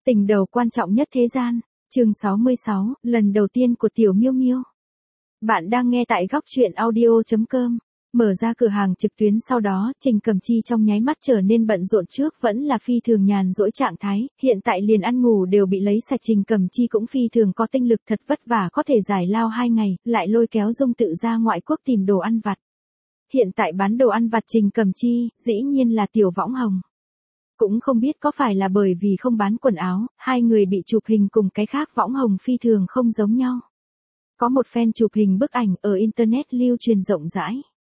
Tình đầu quan trọng nhất thế gian, chương 66, lần đầu tiên của Tiểu Miêu Miêu. Bạn đang nghe tại góc truyện audio.com. Mở ra cửa hàng trực tuyến sau đó, Trình Cẩm Chi trong nháy mắt trở nên bận rộn, trước vẫn là phi thường nhàn rỗi trạng thái, hiện tại liền ăn ngủ đều bị lấy sạch. Trình Cẩm Chi cũng phi thường có tinh lực, thật vất vả có thể giải lao 2 ngày, lại lôi kéo Dung Tự ra ngoại quốc tìm đồ ăn vặt. Hiện tại bán đồ ăn vặt Trình Cẩm Chi, dĩ nhiên là tiểu võng hồng. Cũng không biết có phải là bởi vì không bán quần áo, hai người bị chụp hình cùng cái khác võng hồng phi thường không giống nhau. Có một fan chụp hình bức ảnh ở Internet lưu truyền rộng rãi.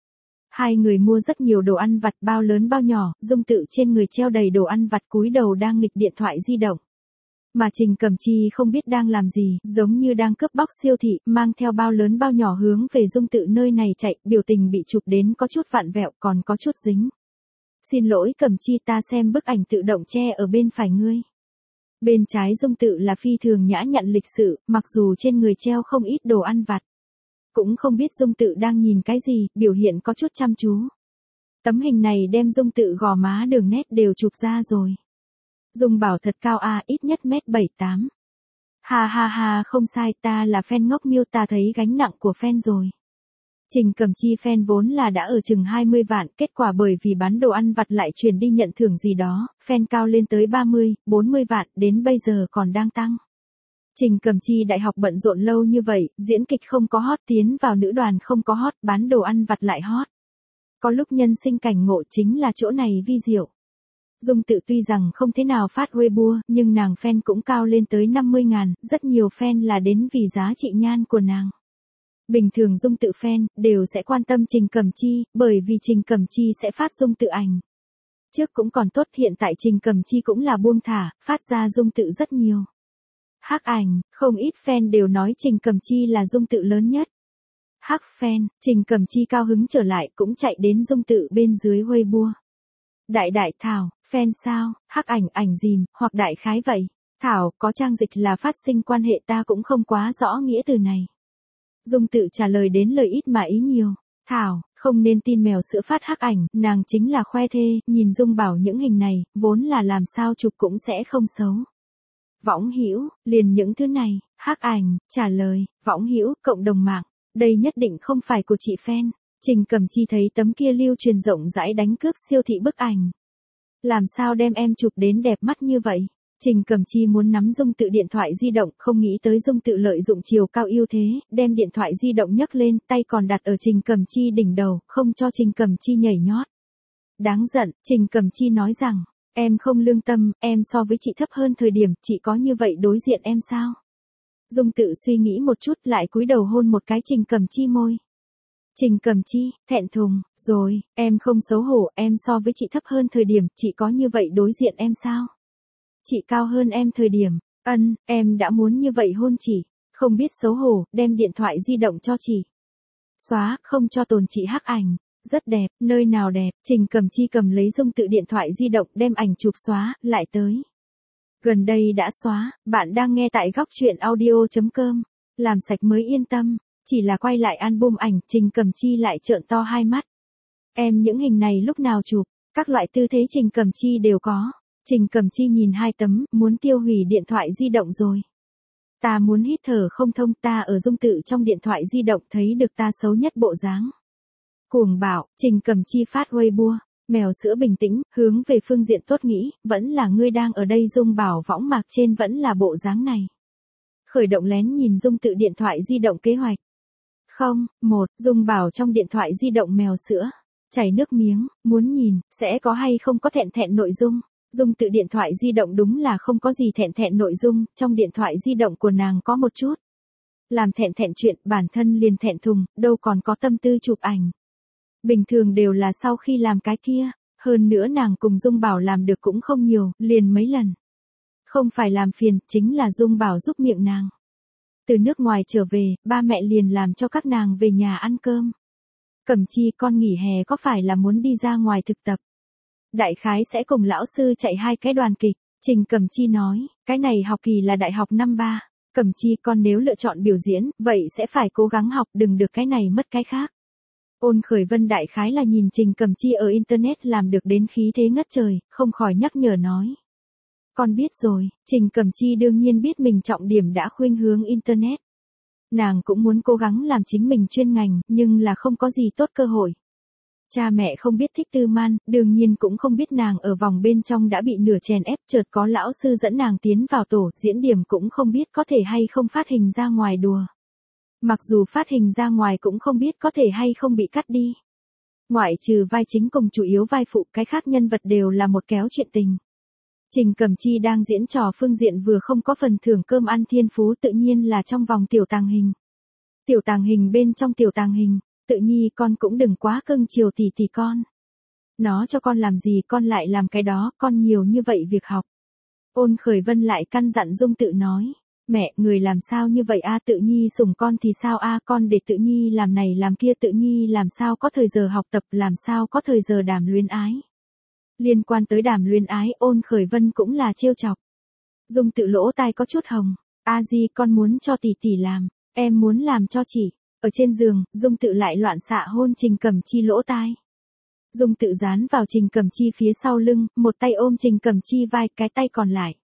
Hai người mua rất nhiều đồ ăn vặt, bao lớn bao nhỏ, Dung Tự trên người treo đầy đồ ăn vặt, cúi đầu đang nghịch điện thoại di động. Mà Trình Cẩm Chi không biết đang làm gì, giống như đang cướp bóc siêu thị, mang theo bao lớn bao nhỏ hướng về Dung Tự nơi này chạy, biểu tình bị chụp đến có chút vặn vẹo, còn có chút dính. Xin lỗi Cẩm Chi, ta xem bức ảnh tự động che ở bên phải ngươi. Bên trái Dung Tự là phi thường nhã nhặn lịch sự, mặc dù trên người treo không ít đồ ăn vặt. Cũng không biết Dung Tự đang nhìn cái gì, biểu hiện có chút chăm chú. Tấm hình này đem Dung Tự gò má đường nét đều chụp ra rồi. Dung bảo thật cao a, ít nhất mét 78. Ha ha ha, không sai, ta là fan ngốc miêu, ta thấy gánh nặng của fan rồi. Trình Cẩm Chi fan vốn là đã ở chừng 20 vạn, kết quả bởi vì bán đồ ăn vặt lại chuyển đi nhận thưởng gì đó, fan cao lên tới 30, 40 vạn, đến bây giờ còn đang tăng. Trình Cẩm Chi đại học bận rộn lâu như vậy, diễn kịch không có hot, tiến vào nữ đoàn không có hot, bán đồ ăn vặt lại hot. Có lúc nhân sinh cảnh ngộ, chính là chỗ này vi diệu. Dung Tự tuy rằng không thế nào phát Weibo, nhưng nàng fan cũng cao lên tới 50.000, rất nhiều fan là đến vì giá trị nhan của nàng. Bình thường Dung Tự fan đều sẽ quan tâm Trình Cẩm Chi, bởi vì Trình Cẩm Chi sẽ phát Dung Tự ảnh. Trước cũng còn tốt, hiện tại Trình Cẩm Chi cũng là buông thả, phát ra Dung Tự rất nhiều. Hắc ảnh, không ít fan đều nói Trình Cẩm Chi là Dung Tự lớn nhất. Hắc fan, Trình Cẩm Chi cao hứng trở lại cũng chạy đến Dung Tự bên dưới Weibo. Đại Thảo, fan sao, Hắc ảnh dìm, hoặc đại khái vậy. Thảo, có trang dịch là phát sinh quan hệ, ta cũng không quá rõ nghĩa từ này. Dung Tự trả lời đến lời ít mà ý nhiều. Thảo, không nên tin mèo sữa phát Hắc ảnh, nàng chính là khoe thê, nhìn Dung bảo những hình này, vốn là làm sao chụp cũng sẽ không xấu. Võng hữu, liền những thứ này, Hắc ảnh, trả lời, võng hữu, cộng đồng mạng, đây nhất định không phải của chị fan. Trình Cẩm Chi thấy tấm kia lưu truyền rộng rãi đánh cướp siêu thị bức ảnh. Làm sao đem em chụp đến đẹp mắt như vậy? Trình Cẩm Chi muốn nắm Dung Tự điện thoại di động, không nghĩ tới Dung Tự lợi dụng chiều cao ưu thế, đem điện thoại di động nhấc lên, tay còn đặt ở Trình Cẩm Chi đỉnh đầu, không cho Trình Cẩm Chi nhảy nhót. Đáng giận, Trình Cẩm Chi nói rằng, em không lương tâm, em so với chị thấp hơn thời điểm, chị có như vậy đối diện em sao? Dung Tự suy nghĩ một chút, lại cúi đầu hôn một cái Trình Cẩm Chi môi. Trình Cẩm Chi, thẹn thùng, rồi, em không xấu hổ, em so với chị thấp hơn thời điểm, chị có như vậy đối diện em sao? Chị cao hơn em thời điểm, em đã muốn như vậy hôn chị, không biết xấu hổ, đem điện thoại di động cho chị. Xóa, không cho tồn chị Hắc ảnh, rất đẹp, nơi nào đẹp, Trình Cẩm Chi cầm lấy Dung Tự điện thoại di động, đem ảnh chụp xóa, lại tới. Gần đây đã xóa, bạn đang nghe tại góc truyện audio.com, làm sạch mới yên tâm, chỉ là quay lại album ảnh, Trình Cẩm Chi lại trợn to hai mắt. Em những hình này lúc nào chụp, các loại tư thế Trình Cẩm Chi đều có. Trình Cẩm Chi nhìn hai tấm, muốn tiêu hủy điện thoại di động rồi. Ta muốn hít thở không thông, ta ở Dung Tự trong điện thoại di động thấy được ta xấu nhất bộ dáng. Cuồng bạo, Trình Cẩm Chi phát Weibo, mèo sữa bình tĩnh, hướng về phương diện tốt nghĩ, vẫn là ngươi đang ở đây. Dung bảo võng mạc trên vẫn là bộ dáng này. Khởi động lén nhìn Dung Tự điện thoại di động kế hoạch. Không, Dung bảo trong điện thoại di động mèo sữa, chảy nước miếng, muốn nhìn, sẽ có hay không có thẹn nội dung. Dung Tự điện thoại di động đúng là không có gì thẹn nội dung, trong điện thoại di động của nàng có một chút. Làm thẹn chuyện, bản thân liền thẹn thùng, đâu còn có tâm tư chụp ảnh. Bình thường đều là sau khi làm cái kia, hơn nữa nàng cùng Dung bảo làm được cũng không nhiều, liền mấy lần. Không phải làm phiền, chính là Dung bảo giúp miệng nàng. Từ nước ngoài trở về, ba mẹ liền làm cho các nàng về nhà ăn cơm. Cẩm Chi, con nghỉ hè có phải là muốn đi ra ngoài thực tập? Đại khái sẽ cùng lão sư chạy 2 cái đoàn kịch. Trình Cẩm Chi nói, cái này học kỳ là đại học năm 3. Cẩm Chi, con nếu lựa chọn biểu diễn, vậy sẽ phải cố gắng học, đừng được cái này mất cái khác. Ôn Khởi Vân đại khái là nhìn Trình Cẩm Chi ở Internet làm được đến khí thế ngất trời, không khỏi nhắc nhở nói. Con biết rồi, Trình Cẩm Chi đương nhiên biết mình trọng điểm đã khuynh hướng Internet. Nàng cũng muốn cố gắng làm chính mình chuyên ngành, nhưng là không có gì tốt cơ hội. Cha mẹ không biết Thích Tư Man, đương nhiên cũng không biết nàng ở vòng bên trong đã bị nửa chèn ép, chợt có lão sư dẫn nàng tiến vào tổ, diễn điểm cũng không biết có thể hay không phát hình ra ngoài đùa. Mặc dù phát hình ra ngoài cũng không biết có thể hay không bị cắt đi. Ngoại trừ vai chính cùng chủ yếu vai phụ, cái khác nhân vật đều là một kéo chuyện tình. Trình Cẩm Chi đang diễn trò phương diện vừa không có phần thưởng cơm ăn thiên phú, tự nhiên là trong vòng tiểu tàng hình. Tiểu tàng hình bên trong tiểu tàng hình, Tự Nhi con cũng đừng quá cưng chiều tỷ tỷ con. Nó cho con làm gì con lại làm cái đó, con nhiều như vậy việc học. Ôn Khởi Vân lại căn dặn Dung Tự nói, mẹ, người làm sao như vậy a, Tự Nhi sủng con thì sao a, con để Tự Nhi làm này làm kia, Tự Nhi làm sao có thời giờ học tập, làm sao có thời giờ đàm luyến ái. Liên quan tới đàm luyến ái, Ôn Khởi Vân cũng là trêu chọc. Dung Tự lỗ tai có chút hồng, a di con muốn cho tỷ tỷ làm, em muốn làm cho chị. Ở trên giường, Dung Tự lại loạn xạ hôn Trình Cẩm Chi lỗ tai. Dung Tự dán vào Trình Cẩm Chi phía sau lưng, một tay ôm Trình Cẩm Chi vai, cái tay còn lại.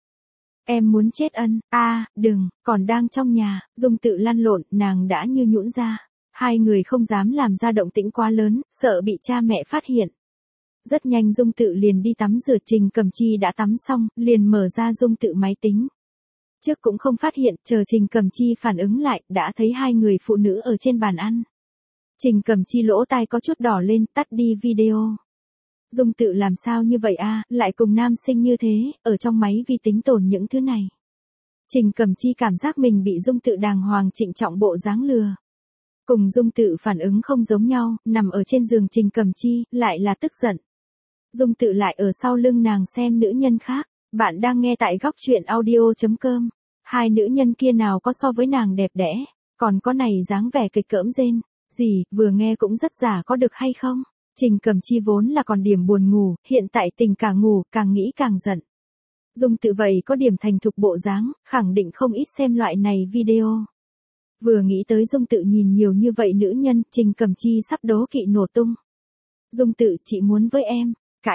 Em muốn chết ân, đừng, còn đang trong nhà, Dung Tự lăn lộn, nàng đã như nhũn ra. Hai người không dám làm ra động tĩnh quá lớn, sợ bị cha mẹ phát hiện. Rất nhanh Dung Tự liền đi tắm rửa, Trình Cẩm Chi đã tắm xong, liền mở ra Dung Tự máy tính. Trước cũng không phát hiện, chờ Trình Cẩm Chi phản ứng lại, đã thấy hai người phụ nữ ở trên bàn ăn. Trình Cẩm Chi lỗ tai có chút đỏ lên, tắt đi video. Dung Tự làm sao như vậy a, lại cùng nam sinh như thế, ở trong máy vi tính tồn những thứ này. Trình Cẩm Chi cảm giác mình bị Dung Tự đàng hoàng trịnh trọng bộ dáng lừa. Cùng Dung Tự phản ứng không giống nhau, nằm ở trên giường Trình Cẩm Chi, lại là tức giận. Dung Tự lại ở sau lưng nàng xem nữ nhân khác. Bạn đang nghe tại góc truyện audio.com. Hai nữ nhân kia nào có so với nàng đẹp đẽ, còn có này dáng vẻ kịch cỡm rên. Gì, vừa nghe cũng rất giả có được hay không? Trình Cẩm Chi vốn là còn điểm buồn ngủ, hiện tại tình càng ngủ, càng nghĩ càng giận. Dung Tự vậy có điểm thành thục bộ dáng, khẳng định không ít xem loại này video. Vừa nghĩ tới Dung Tự nhìn nhiều như vậy nữ nhân, Trình Cẩm Chi sắp đố kỵ nổ tung. Dung Tự, chị muốn với em.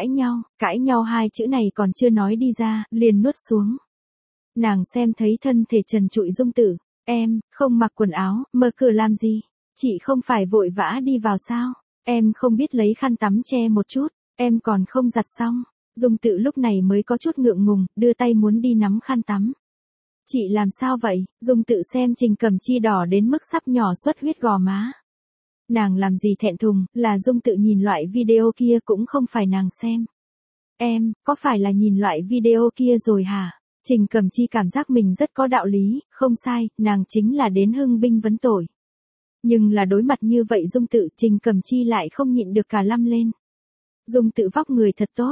Cãi nhau hai chữ này còn chưa nói đi ra, liền nuốt xuống. Nàng xem thấy thân thể trần trụi Dung Tự, em, không mặc quần áo, mở cửa làm gì? Chị không phải vội vã đi vào sao? Em không biết lấy khăn tắm che một chút, em còn không giặt xong. Dung Tự lúc này mới có chút ngượng ngùng, đưa tay muốn đi nắm khăn tắm. Chị làm sao vậy? Dung Tự xem Trình Cẩm Chi đỏ đến mức sắp nhỏ xuất huyết gò má. Nàng làm gì thẹn thùng, là Dung Tự nhìn loại video kia cũng không phải nàng xem. Em, có phải là nhìn loại video kia rồi hả? Trình Cẩm Chi cảm giác mình rất có đạo lý, không sai, nàng chính là đến hưng binh vấn tội. Nhưng là đối mặt như vậy Dung Tự, Trình Cẩm Chi lại không nhịn được cả lăm lên. Dung Tự vóc người thật tốt,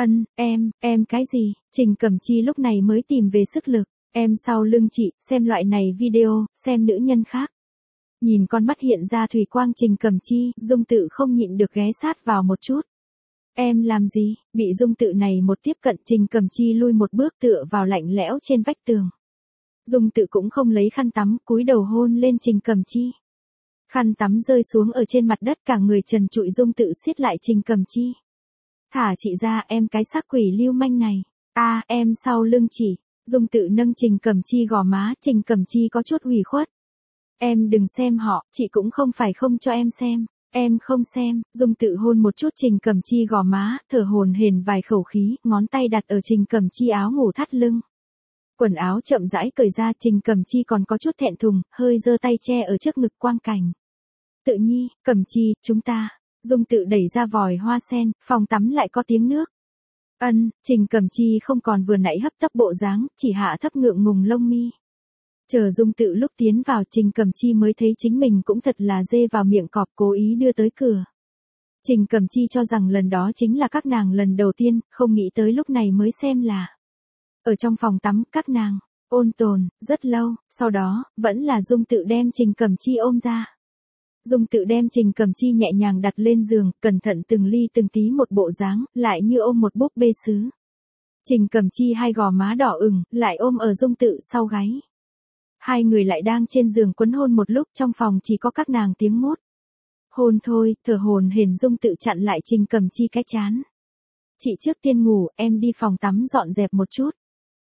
em cái gì? Trình Cẩm Chi lúc này mới tìm về sức lực, em sau lưng chị, xem loại này video, xem nữ nhân khác. Nhìn con mắt hiện ra thủy quang Trình Cẩm Chi, Dung Tự không nhịn được ghé sát vào một chút. Em làm gì? Bị Dung Tự này một tiếp cận, Trình Cẩm Chi lui một bước tựa vào lạnh lẽo trên vách tường. Dung Tự cũng không lấy khăn tắm, cúi đầu hôn lên Trình Cẩm Chi. Khăn tắm rơi xuống ở trên mặt đất, cả người trần trụi Dung Tự siết lại Trình Cẩm Chi. Thả chị ra, em cái xác quỷ lưu manh này. Em sau lưng chỉ. Dung Tự nâng Trình Cẩm Chi gò má, Trình Cẩm Chi có chút ủy khuất. Em đừng xem họ, chị cũng không phải không cho em xem. Em không xem. Dung Tự hôn một chút Trình Cẩm Chi gò má, thở hổn hển vài khẩu khí, ngón tay đặt ở Trình Cẩm Chi áo ngủ thắt lưng. Quần áo chậm rãi cởi ra, Trình Cẩm Chi còn có chút thẹn thùng, hơi giơ tay che ở trước ngực quang cảnh. Tự Nhi, Cẩm Chi, chúng ta. Dung Tự đẩy ra vòi hoa sen, phòng tắm lại có tiếng nước. Trình Cẩm Chi không còn vừa nãy hấp tấp bộ dáng, chỉ hạ thấp ngượng ngùng lông mi. Chờ Dung Tự lúc tiến vào, Trình Cẩm Chi mới thấy chính mình cũng thật là dê vào miệng cọp, cố ý đưa tới cửa. Trình Cẩm Chi cho rằng lần đó chính là các nàng lần đầu tiên, không nghĩ tới lúc này mới xem là. Ở trong phòng tắm, các nàng ôn tồn rất lâu, sau đó vẫn là Dung Tự đem Trình Cẩm Chi ôm ra. Dung Tự đem Trình Cẩm Chi nhẹ nhàng đặt lên giường, cẩn thận từng ly từng tí một bộ dáng, lại như ôm một búp bê sứ. Trình Cẩm Chi hai gò má đỏ ửng, lại ôm ở Dung Tự sau gáy. Hai người lại đang trên giường quấn hôn một lúc, trong phòng chỉ có các nàng tiếng mốt. Hôn thôi, thở hổn hển Dung Tự chặn lại Trình Cẩm Chi cái chán. Chị trước tiên ngủ, em đi phòng tắm dọn dẹp một chút.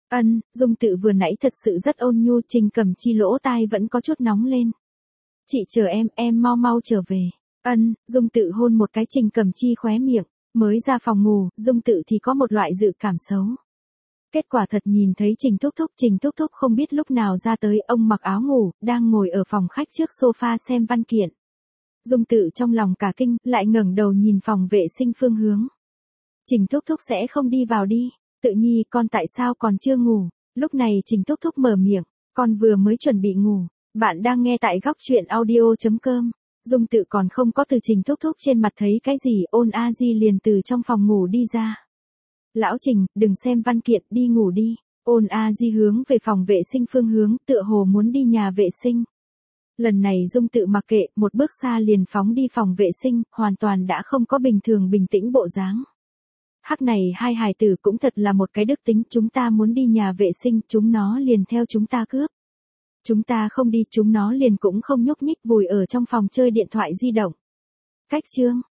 Dung Tự vừa nãy thật sự rất ôn nhu, Trình Cẩm Chi lỗ tai vẫn có chút nóng lên. Chị chờ em mau mau trở về. Dung Tự hôn một cái Trình Cẩm Chi khóe miệng, mới ra phòng ngủ, Dung Tự thì có một loại dự cảm xấu. Kết quả thật nhìn thấy Trình Thúc Thúc không biết lúc nào ra tới, ông mặc áo ngủ, đang ngồi ở phòng khách trước sofa xem văn kiện. Dung Tự trong lòng cả kinh, lại ngẩng đầu nhìn phòng vệ sinh phương hướng. Trình Thúc Thúc sẽ không đi vào đi. Tự Nhi, con tại sao còn chưa ngủ? Lúc này Trình Thúc Thúc mở miệng, con vừa mới chuẩn bị ngủ. Bạn đang nghe tại góc truyện audio.com. Dung Tự còn không có từ Trình Thúc Thúc trên mặt thấy cái gì, Ôn A Di liền từ trong phòng ngủ đi ra. Lão Trình, đừng xem văn kiện, đi ngủ đi. Ôn A Di hướng về phòng vệ sinh phương hướng, tựa hồ muốn đi nhà vệ sinh. Lần này Dung Tự mặc kệ, một bước xa liền phóng đi phòng vệ sinh, hoàn toàn đã không có bình thường bình tĩnh bộ dáng. Hắc này hai hài tử cũng thật là một cái đức tính, chúng ta muốn đi nhà vệ sinh, chúng nó liền theo chúng ta cướp. Chúng ta không đi, chúng nó liền cũng không nhúc nhích, vùi ở trong phòng chơi điện thoại di động. Cách chương.